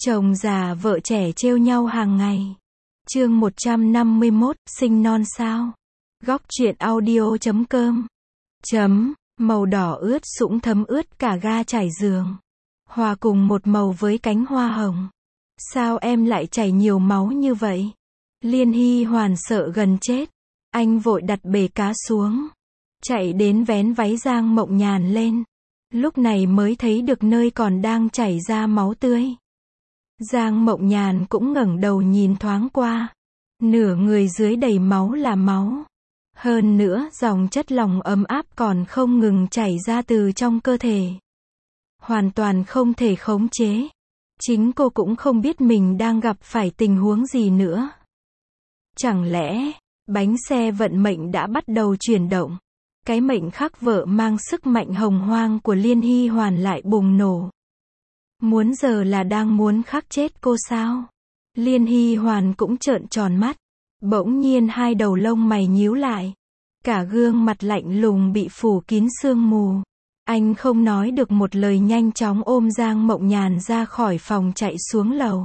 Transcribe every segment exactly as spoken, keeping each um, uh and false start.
Chồng già vợ trẻ trêu nhau hàng ngày. Chương một trăm năm mươi mốt, sinh non sao? Góc truyện audio chấm com. Chấm, màu đỏ ướt sũng thấm ướt cả ga trải giường. Hòa cùng một màu với cánh hoa hồng. Sao em lại chảy nhiều máu như vậy? Liên Hy Hoàn sợ gần chết. Anh vội đặt bể cá xuống. Chạy đến vén váy Giang Mộng Nhàn lên. Lúc này mới thấy được nơi còn đang chảy ra máu tươi. Giang Mộng Nhàn cũng ngẩng đầu nhìn thoáng qua. Nửa người dưới đầy máu là máu. Hơn nữa, dòng chất lỏng ấm áp còn không ngừng chảy ra từ trong cơ thể. Hoàn toàn không thể khống chế. Chính cô cũng không biết mình đang gặp phải tình huống gì nữa. Chẳng lẽ, bánh xe vận mệnh đã bắt đầu chuyển động? Cái mệnh khắc vợ mang sức mạnh hồng hoang của Liên Hy Hoàn lại bùng nổ. Muốn giờ là đang muốn khắc chết cô sao? Liên Hy Hoàn cũng trợn tròn mắt. Bỗng nhiên hai đầu lông mày nhíu lại. Cả gương mặt lạnh lùng bị phủ kín sương mù. Anh không nói được một lời, nhanh chóng ôm Giang Mộng Nhàn ra khỏi phòng chạy xuống lầu.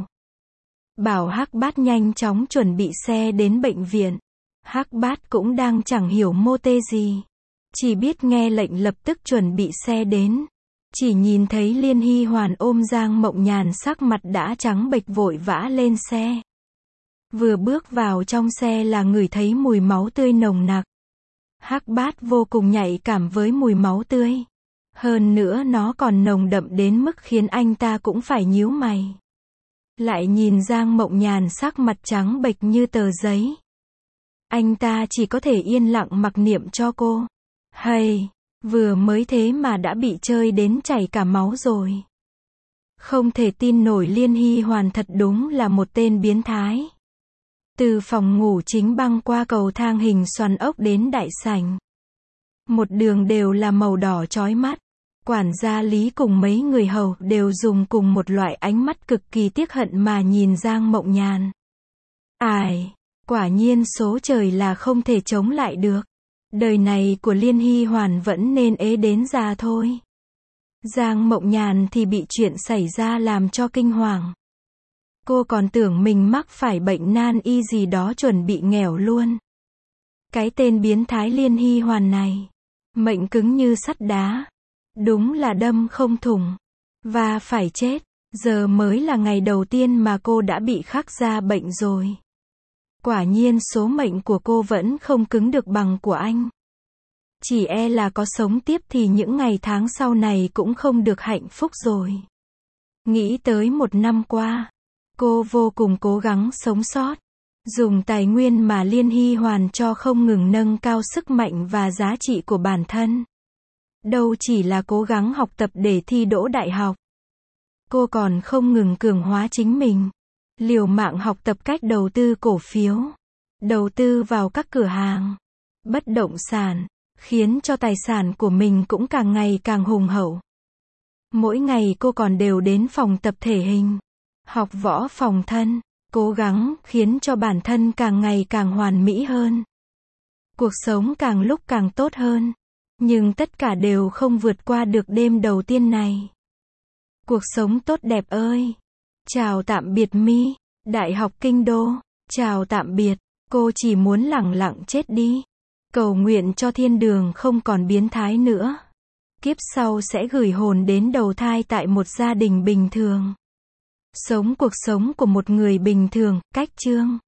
Bảo Hắc Bát nhanh chóng chuẩn bị xe đến bệnh viện. Hắc Bát cũng đang chẳng hiểu mô tê gì. Chỉ biết nghe lệnh lập tức chuẩn bị xe đến. Chỉ nhìn thấy Liên Hy Hoàn ôm Giang Mộng Nhàn sắc mặt đã trắng bệch vội vã lên xe. Vừa bước vào trong xe là ngửi thấy mùi máu tươi nồng nặc. Hắc Bát vô cùng nhạy cảm với mùi máu tươi. Hơn nữa nó còn nồng đậm đến mức khiến anh ta cũng phải nhíu mày. Lại nhìn Giang Mộng Nhàn sắc mặt trắng bệch như tờ giấy. Anh ta chỉ có thể yên lặng mặc niệm cho cô. Hay, vừa mới thế mà đã bị chơi đến chảy cả máu rồi. Không thể tin nổi, Liên Hy Hoàn thật đúng là một tên biến thái. Từ phòng ngủ chính băng qua cầu thang hình xoắn ốc đến đại sảnh. Một đường đều là màu đỏ chói mắt. Quản gia Lý cùng mấy người hầu đều dùng cùng một loại ánh mắt cực kỳ tiếc hận mà nhìn Giang Mộng Nhàn. Ai, quả nhiên số trời là không thể chống lại được. Đời này của Liên Hy Hoàn vẫn nên ế đến già thôi. Giang Mộng Nhàn thì bị chuyện xảy ra làm cho kinh hoàng. Cô còn tưởng mình mắc phải bệnh nan y gì đó, chuẩn bị nghèo luôn. Cái tên biến thái Liên Hy Hoàn này, mệnh cứng như sắt đá. Đúng là đâm không thủng. Và phải chết. Giờ mới là ngày đầu tiên mà cô đã bị khắc ra bệnh rồi. Quả nhiên số mệnh của cô vẫn không cứng được bằng của anh. Chỉ e là có sống tiếp thì những ngày tháng sau này cũng không được hạnh phúc rồi. Nghĩ tới một năm qua, cô vô cùng cố gắng sống sót. Dùng tài nguyên mà Liên Hy Hoàn cho không ngừng nâng cao sức mạnh và giá trị của bản thân. Đâu chỉ là cố gắng học tập để thi đỗ đại học. Cô còn không ngừng cường hóa chính mình. Liều mạng học tập cách đầu tư cổ phiếu. Đầu tư vào các cửa hàng. Bất động sản. Khiến cho tài sản của mình cũng càng ngày càng hùng hậu. Mỗi ngày cô còn đều đến phòng tập thể hình. Học võ phòng thân. Cố gắng khiến cho bản thân càng ngày càng hoàn mỹ hơn. Cuộc sống càng lúc càng tốt hơn. Nhưng tất cả đều không vượt qua được đêm đầu tiên này. Cuộc sống tốt đẹp ơi! Chào tạm biệt Mi, Đại học Kinh Đô. Chào tạm biệt, cô chỉ muốn lẳng lặng chết đi. Cầu nguyện cho thiên đường không còn biến thái nữa. Kiếp sau sẽ gửi hồn đến đầu thai tại một gia đình bình thường. Sống cuộc sống của một người bình thường, cách chương.